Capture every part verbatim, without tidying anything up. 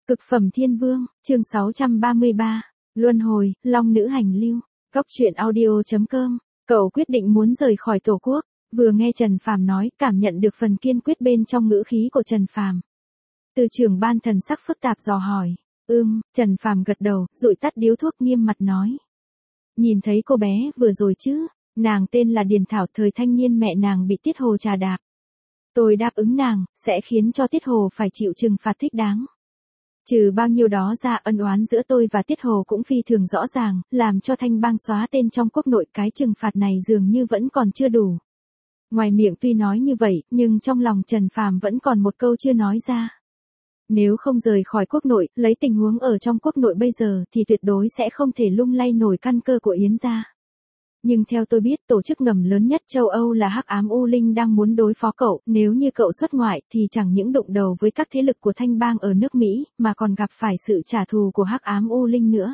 Cực phẩm thiên vương, chương sáu trăm ba mươi ba, luân hồi, long nữ hành lưu, Cóc truyện audio chấm com, cậu quyết định muốn rời khỏi tổ quốc, vừa nghe Trần Phàm nói, cảm nhận được phần kiên quyết bên trong ngữ khí của Trần Phàm. Từ trưởng ban thần sắc phức tạp dò hỏi, ưm, Trần Phàm gật đầu, dụi tắt điếu thuốc nghiêm mặt nói. Nhìn thấy cô bé vừa rồi chứ, nàng tên là Điền Thảo, thời thanh niên mẹ nàng bị Tiết Hồ trà đạp. Tôi đáp ứng nàng, sẽ khiến cho Tiết Hồ phải chịu trừng phạt thích đáng. Trừ bao nhiêu đó ra, ân oán giữa tôi và Tiết Hồ cũng phi thường rõ ràng, làm cho Thanh Bang xóa tên trong quốc nội, cái trừng phạt này dường như vẫn còn chưa đủ. Ngoài miệng tuy nói như vậy, nhưng trong lòng Trần Phàm vẫn còn một câu chưa nói ra. Nếu không rời khỏi quốc nội, lấy tình huống ở trong quốc nội bây giờ thì tuyệt đối sẽ không thể lung lay nổi căn cơ của Yến gia. Nhưng theo tôi biết, tổ chức ngầm lớn nhất châu Âu là Hắc Ám U Linh đang muốn đối phó cậu, nếu như cậu xuất ngoại thì chẳng những đụng đầu với các thế lực của Thanh Bang ở nước Mỹ, mà còn gặp phải sự trả thù của Hắc Ám U Linh nữa.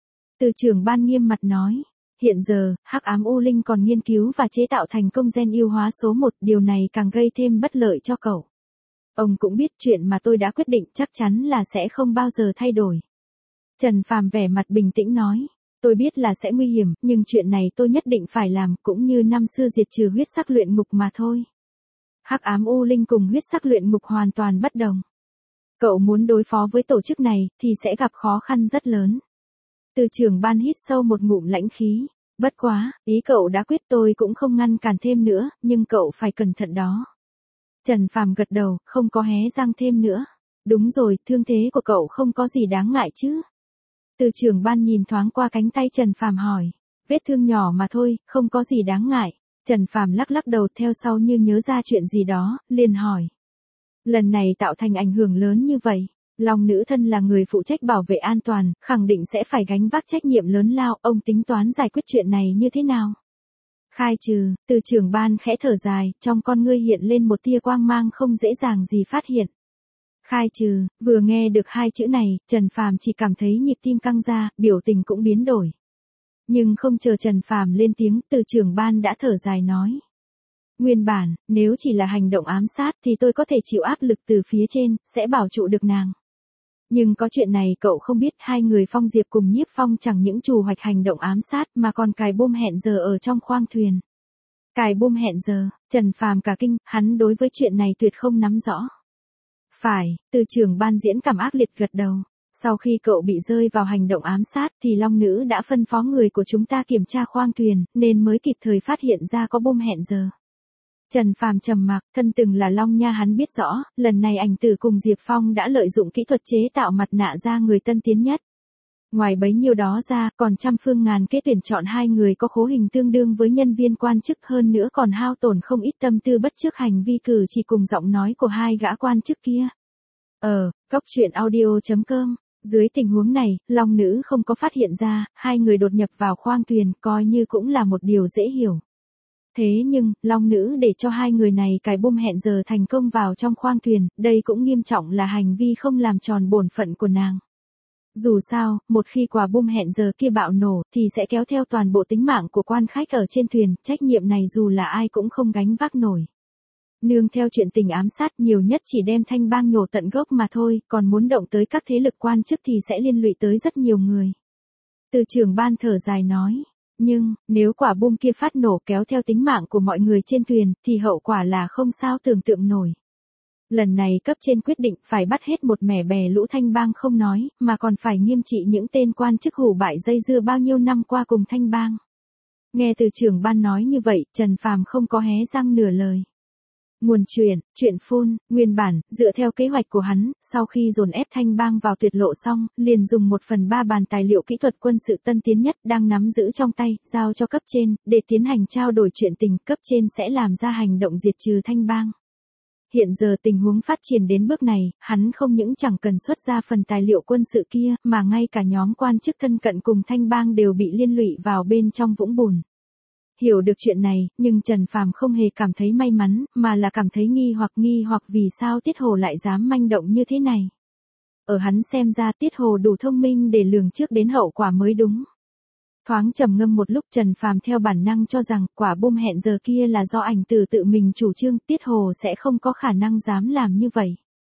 Từ trưởng ban nghiêm mặt nói, hiện giờ, Hắc Ám U Linh còn nghiên cứu và chế tạo thành công gen yêu hóa số một, điều này càng gây thêm bất lợi cho cậu. Ông cũng biết chuyện mà tôi đã quyết định chắc chắn là sẽ không bao giờ thay đổi. Trần Phàm vẻ mặt bình tĩnh nói. Tôi biết là sẽ nguy hiểm, nhưng chuyện này tôi nhất định phải làm, cũng như năm xưa diệt trừ huyết sắc luyện ngục mà thôi. Hắc Ám U Linh cùng huyết sắc luyện ngục hoàn toàn bất đồng. Cậu muốn đối phó với tổ chức này, thì sẽ gặp khó khăn rất lớn. Từ trưởng ban hít sâu một ngụm lãnh khí. Bất quá, ý cậu đã quyết, tôi cũng không ngăn cản thêm nữa, nhưng cậu phải cẩn thận đó. Trần Phàm gật đầu, không có hé răng thêm nữa. Đúng rồi, thương thế của cậu không có gì đáng ngại chứ. Từ trưởng ban nhìn thoáng qua cánh tay Trần Phàm hỏi, vết thương nhỏ mà thôi, không có gì đáng ngại. Trần Phàm lắc lắc đầu, theo sau như nhớ ra chuyện gì đó, liền hỏi. Lần này tạo thành ảnh hưởng lớn như vậy, Long nữ thân là người phụ trách bảo vệ an toàn, khẳng định sẽ phải gánh vác trách nhiệm lớn lao, ông tính toán giải quyết chuyện này như thế nào? Khai trừ, từ trưởng ban khẽ thở dài, trong con ngươi hiện lên một tia quang mang không dễ dàng gì phát hiện. Khai trừ, vừa nghe được hai chữ này, Trần Phàm chỉ cảm thấy nhịp tim căng ra, biểu tình cũng biến đổi. Nhưng không chờ Trần Phàm lên tiếng, từ trưởng ban đã thở dài nói. Nguyên bản, nếu chỉ là hành động ám sát thì tôi có thể chịu áp lực từ phía trên, sẽ bảo trụ được nàng. Nhưng có chuyện này cậu không biết, hai người Phong Diệp cùng Nhiếp Phong chẳng những trù hoạch hành động ám sát mà còn cài bom hẹn giờ ở trong khoang thuyền. Cài bom hẹn giờ, Trần Phàm cả kinh, hắn đối với chuyện này tuyệt không nắm rõ. Phải, từ trưởng ban diễn cảm ác liệt gật đầu. Sau khi cậu bị rơi vào hành động ám sát thì Long nữ đã phân phó người của chúng ta kiểm tra khoang thuyền, nên mới kịp thời phát hiện ra có bom hẹn giờ. Trần Phàm trầm mặc, thân từng là Long nha, hắn biết rõ, lần này ảnh tử cùng Diệp Phong đã lợi dụng kỹ thuật chế tạo mặt nạ da người tân tiến nhất. Ngoài bấy nhiêu đó ra, còn trăm phương ngàn kế tuyển chọn hai người có khố hình tương đương với nhân viên quan chức, hơn nữa còn hao tổn không ít tâm tư bất trước hành vi cử chỉ cùng giọng nói của hai gã quan chức kia. Ờ, Cóc truyện audio chấm com, dưới tình huống này, Long nữ không có phát hiện ra, hai người đột nhập vào khoang thuyền, coi như cũng là một điều dễ hiểu. Thế nhưng, Long nữ để cho hai người này cài bom hẹn giờ thành công vào trong khoang thuyền, đây cũng nghiêm trọng là hành vi không làm tròn bổn phận của nàng. Dù sao, một khi quả bom hẹn giờ kia bạo nổ, thì sẽ kéo theo toàn bộ tính mạng của quan khách ở trên thuyền, trách nhiệm này dù là ai cũng không gánh vác nổi. Nương theo chuyện tình ám sát, nhiều nhất chỉ đem Thanh Bang nhổ tận gốc mà thôi, còn muốn động tới các thế lực quan chức thì sẽ liên lụy tới rất nhiều người. Từ trưởng ban thở dài nói, nhưng, nếu quả bom kia phát nổ kéo theo tính mạng của mọi người trên thuyền, thì hậu quả là không sao tưởng tượng nổi. Lần này cấp trên quyết định phải bắt hết một mẻ bè lũ Thanh Bang không nói, mà còn phải nghiêm trị những tên quan chức hủ bại dây dưa bao nhiêu năm qua cùng Thanh Bang. Nghe từ trưởng ban nói như vậy, Trần Phàm không có hé răng nửa lời. Nguồn chuyện, chuyện phun, nguyên bản, dựa theo kế hoạch của hắn, sau khi dồn ép Thanh Bang vào tuyệt lộ xong, liền dùng một phần ba bàn tài liệu kỹ thuật quân sự tân tiến nhất đang nắm giữ trong tay, giao cho cấp trên, để tiến hành trao đổi chuyện tình, cấp trên sẽ làm ra hành động diệt trừ Thanh Bang. Hiện giờ tình huống phát triển đến bước này, hắn không những chẳng cần xuất ra phần tài liệu quân sự kia, mà ngay cả nhóm quan chức thân cận cùng Thanh Bang đều bị liên lụy vào bên trong vũng bùn. Hiểu được chuyện này, nhưng Trần Phàm không hề cảm thấy may mắn, mà là cảm thấy nghi hoặc nghi hoặc vì sao Tiết Hồ lại dám manh động như thế này. Ở hắn xem ra Tiết Hồ đủ thông minh để lường trước đến hậu quả mới đúng. Thoáng trầm ngâm một lúc, Trần Phàm theo bản năng cho rằng quả bom hẹn giờ kia là do ảnh tử tự mình chủ trương, Tiết Hồ sẽ không có khả năng dám làm như vậy.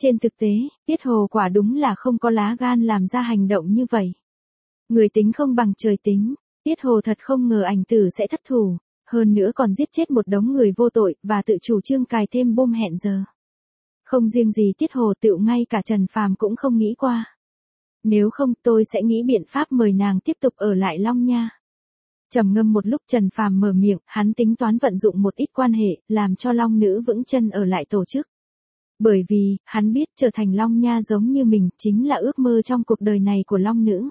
Trên thực tế, Tiết Hồ quả đúng là không có lá gan làm ra hành động như vậy. Người tính không bằng trời tính, Tiết Hồ thật không ngờ ảnh tử sẽ thất thủ, hơn nữa còn giết chết một đống người vô tội và tự chủ trương cài thêm bom hẹn giờ. Không riêng gì Tiết Hồ, tựu ngay cả Trần Phàm cũng không nghĩ qua. Nếu không tôi sẽ nghĩ biện pháp mời nàng tiếp tục ở lại Long Nha. Trầm ngâm một lúc Trần Phàm mở miệng, hắn tính toán vận dụng một ít quan hệ, làm cho Long Nữ vững chân ở lại tổ chức. Bởi vì, hắn biết trở thành Long Nha giống như mình chính là ước mơ trong cuộc đời này của Long Nữ.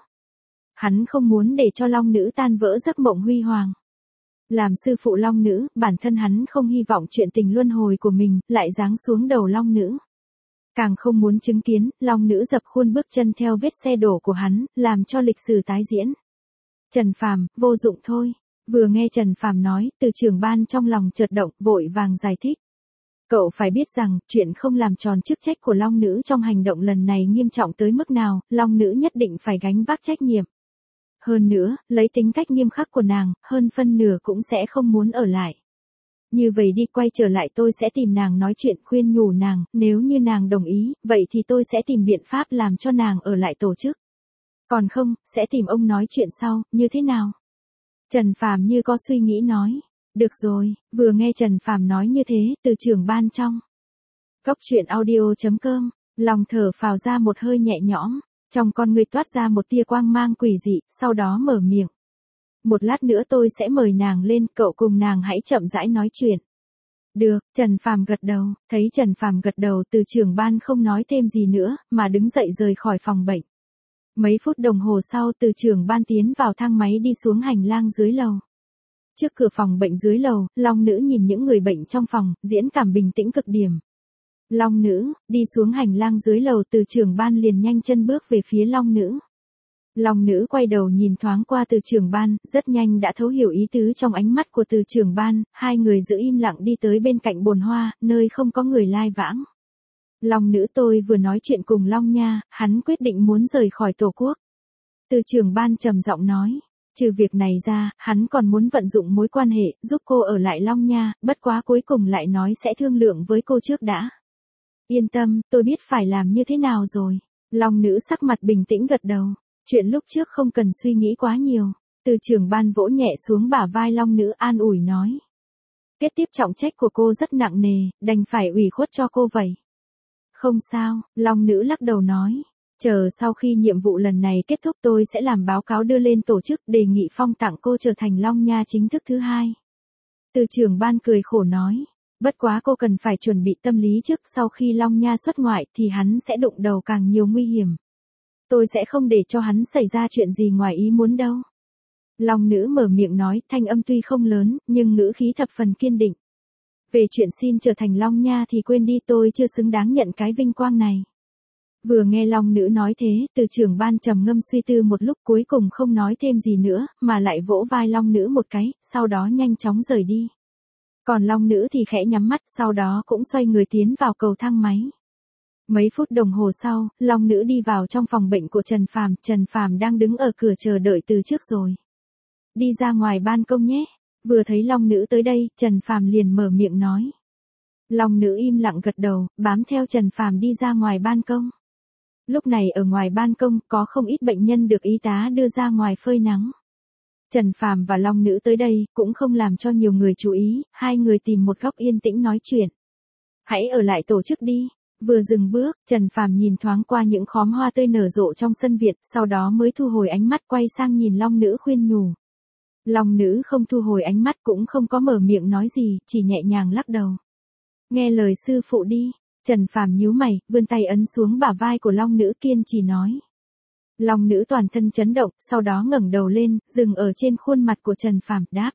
Hắn không muốn để cho Long Nữ tan vỡ giấc mộng huy hoàng. Làm sư phụ Long Nữ, bản thân hắn không hy vọng chuyện tình luân hồi của mình lại giáng xuống đầu Long Nữ. Càng không muốn chứng kiến, Long Nữ dập khuôn bước chân theo vết xe đổ của hắn, làm cho lịch sử tái diễn. Trần Phàm, vô dụng thôi. Vừa nghe Trần Phàm nói, từ trưởng ban trong lòng chợt động, vội vàng giải thích. Cậu phải biết rằng, chuyện không làm tròn chức trách của Long Nữ trong hành động lần này nghiêm trọng tới mức nào, Long Nữ nhất định phải gánh vác trách nhiệm. Hơn nữa, lấy tính cách nghiêm khắc của nàng, hơn phân nửa cũng sẽ không muốn ở lại. Như vậy đi, quay trở lại tôi sẽ tìm nàng nói chuyện, khuyên nhủ nàng, nếu như nàng đồng ý, vậy thì tôi sẽ tìm biện pháp làm cho nàng ở lại tổ chức. Còn không, sẽ tìm ông nói chuyện sau, như thế nào? Trần Phàm như có suy nghĩ nói. Được rồi, vừa nghe Trần Phàm nói như thế, từ trưởng ban trong. Cốc truyện audio chấm com, lòng thở phào ra một hơi nhẹ nhõm, trong con người toát ra một tia quang mang quỷ dị, sau đó mở miệng. Một lát nữa tôi sẽ mời nàng lên, cậu cùng nàng hãy chậm rãi nói chuyện. Được, Trần Phàm gật đầu, thấy Trần Phàm gật đầu, từ trưởng ban không nói thêm gì nữa, mà đứng dậy rời khỏi phòng bệnh. Mấy phút đồng hồ sau, từ trưởng ban tiến vào thang máy đi xuống hành lang dưới lầu. Trước cửa phòng bệnh dưới lầu, Long Nữ nhìn những người bệnh trong phòng, diễn cảm bình tĩnh cực điểm. Long Nữ, đi xuống hành lang dưới lầu, từ trưởng ban liền nhanh chân bước về phía Long Nữ. Long Nữ quay đầu nhìn thoáng qua từ trưởng ban, rất nhanh đã thấu hiểu ý tứ trong ánh mắt của từ trưởng ban, hai người giữ im lặng đi tới bên cạnh bồn hoa, nơi không có người lai vãng. Long Nữ, tôi vừa nói chuyện cùng Long Nha, hắn quyết định muốn rời khỏi tổ quốc. Từ trưởng ban trầm giọng nói. Trừ việc này ra, hắn còn muốn vận dụng mối quan hệ, giúp cô ở lại Long Nha, bất quá cuối cùng lại nói sẽ thương lượng với cô trước đã. Yên tâm, tôi biết phải làm như thế nào rồi. Long Nữ sắc mặt bình tĩnh gật đầu. Chuyện lúc trước không cần suy nghĩ quá nhiều. Từ trưởng ban vỗ nhẹ xuống bả vai Long Nữ, an ủi nói. Kết tiếp trọng trách của cô rất nặng nề, đành phải ủy khuất cho cô vậy. Không sao, Long Nữ lắc đầu nói. Chờ sau khi nhiệm vụ lần này kết thúc tôi sẽ làm báo cáo đưa lên tổ chức, đề nghị phong tặng cô trở thành Long Nha chính thức thứ hai. Từ trưởng ban cười khổ nói. Bất quá cô cần phải chuẩn bị tâm lý trước, sau khi Long Nha xuất ngoại thì hắn sẽ đụng đầu càng nhiều nguy hiểm. Tôi sẽ không để cho hắn xảy ra chuyện gì ngoài ý muốn đâu. Long Nữ mở miệng nói, thanh âm tuy không lớn, nhưng ngữ khí thập phần kiên định. Về chuyện xin trở thành Long Nha thì quên đi, tôi chưa xứng đáng nhận cái vinh quang này. Vừa nghe Long Nữ nói thế, từ trưởng ban trầm ngâm suy tư một lúc, cuối cùng không nói thêm gì nữa, mà lại vỗ vai Long Nữ một cái, sau đó nhanh chóng rời đi. Còn Long Nữ thì khẽ nhắm mắt, sau đó cũng xoay người tiến vào cầu thang máy. Mấy phút đồng hồ sau, Long Nữ đi vào trong phòng bệnh của Trần Phàm, Trần Phàm đang đứng ở cửa chờ đợi từ trước rồi. Đi ra ngoài ban công nhé. Vừa thấy Long Nữ tới đây, Trần Phàm liền mở miệng nói. Long Nữ im lặng gật đầu, bám theo Trần Phàm đi ra ngoài ban công. Lúc này ở ngoài ban công có không ít bệnh nhân được y tá đưa ra ngoài phơi nắng. Trần Phàm và Long Nữ tới đây cũng không làm cho nhiều người chú ý, hai người tìm một góc yên tĩnh nói chuyện. Hãy ở lại tổ chức đi. Vừa dừng bước, Trần Phàm nhìn thoáng qua những khóm hoa tươi nở rộ trong sân viện, sau đó mới thu hồi ánh mắt quay sang nhìn Long Nữ khuyên nhủ. Long Nữ không thu hồi ánh mắt cũng không có mở miệng nói gì, chỉ nhẹ nhàng lắc đầu. Nghe lời sư phụ đi. Trần Phàm nhíu mày, vươn tay ấn xuống bả vai của Long Nữ, kiên trì nói. Long Nữ toàn thân chấn động, sau đó ngẩng đầu lên, dừng ở trên khuôn mặt của Trần Phàm, đáp.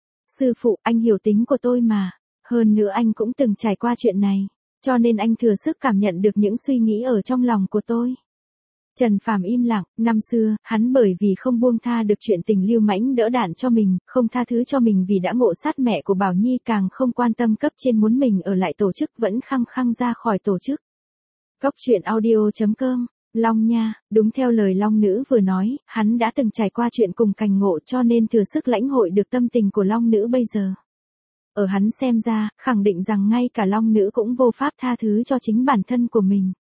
Sư phụ, anh hiểu tính của tôi mà. Hơn nữa anh cũng từng trải qua chuyện này, cho nên anh thừa sức cảm nhận được những suy nghĩ ở trong lòng của tôi. Trần Phàm im lặng, năm xưa, hắn bởi vì không buông tha được chuyện tình lưu mãnh đỡ đạn cho mình, không tha thứ cho mình vì đã ngộ sát mẹ của Bảo Nhi, càng không quan tâm cấp trên muốn mình ở lại tổ chức, vẫn khăng khăng ra khỏi tổ chức. Cốc truyện audio chấm com, Long Nha, đúng theo lời Long Nữ vừa nói, hắn đã từng trải qua chuyện cùng cành ngộ, cho nên thừa sức lãnh hội được tâm tình của Long Nữ bây giờ. Ở hắn xem ra, khẳng định rằng ngay cả Long Nữ cũng vô pháp tha thứ cho chính bản thân của mình.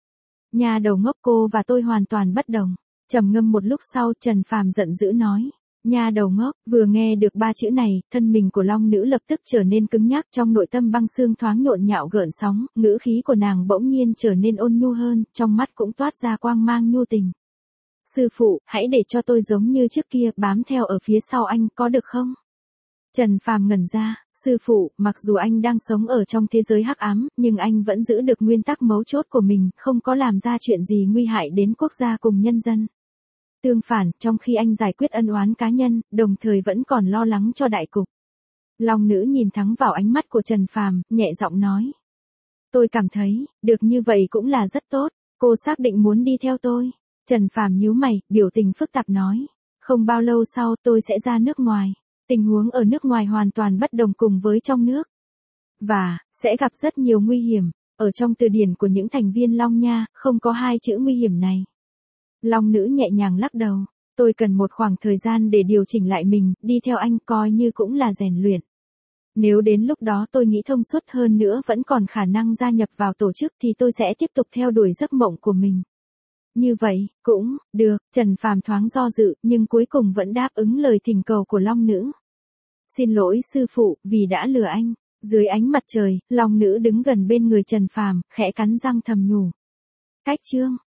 Nhà đầu ngốc, cô và tôi hoàn toàn bất đồng. Trầm ngâm một lúc sau, Trần Phàm giận dữ nói. Nhà đầu ngốc, vừa nghe được ba chữ này, thân mình của Long nữ lập tức trở nên cứng nhắc, trong nội tâm băng xương thoáng nhộn nhạo gợn sóng, ngữ khí của nàng bỗng nhiên trở nên ôn nhu hơn, trong mắt cũng toát ra quang mang nhu tình. Sư phụ, hãy để cho tôi giống như trước kia, bám theo ở phía sau anh, có được không? Trần Phàm ngẩn ra, sư phụ, mặc dù anh đang sống ở trong thế giới hắc ám, nhưng anh vẫn giữ được nguyên tắc mấu chốt của mình, không có làm ra chuyện gì nguy hại đến quốc gia cùng nhân dân. Tương phản, trong khi anh giải quyết ân oán cá nhân, đồng thời vẫn còn lo lắng cho đại cục. Long nữ nhìn thẳng vào ánh mắt của Trần Phàm, nhẹ giọng nói. Tôi cảm thấy, được như vậy cũng là rất tốt, cô xác định muốn đi theo tôi. Trần Phàm nhíu mày, biểu tình phức tạp nói. Không bao lâu sau tôi sẽ ra nước ngoài. Tình huống ở nước ngoài hoàn toàn bất đồng cùng với trong nước. Và, sẽ gặp rất nhiều nguy hiểm. Ở trong từ điển của những thành viên Long Nha, không có hai chữ nguy hiểm này. Long nữ nhẹ nhàng lắc đầu. Tôi cần một khoảng thời gian để điều chỉnh lại mình, đi theo anh coi như cũng là rèn luyện. Nếu đến lúc đó tôi nghĩ thông suốt hơn nữa vẫn còn khả năng gia nhập vào tổ chức thì tôi sẽ tiếp tục theo đuổi giấc mộng của mình. Như vậy, cũng, được, Trần Phàm thoáng do dự, nhưng cuối cùng vẫn đáp ứng lời thỉnh cầu của Long nữ. Xin lỗi sư phụ, vì đã lừa anh. Dưới ánh mặt trời, Long nữ đứng gần bên người Trần Phàm, khẽ cắn răng thầm nhủ. Cách chương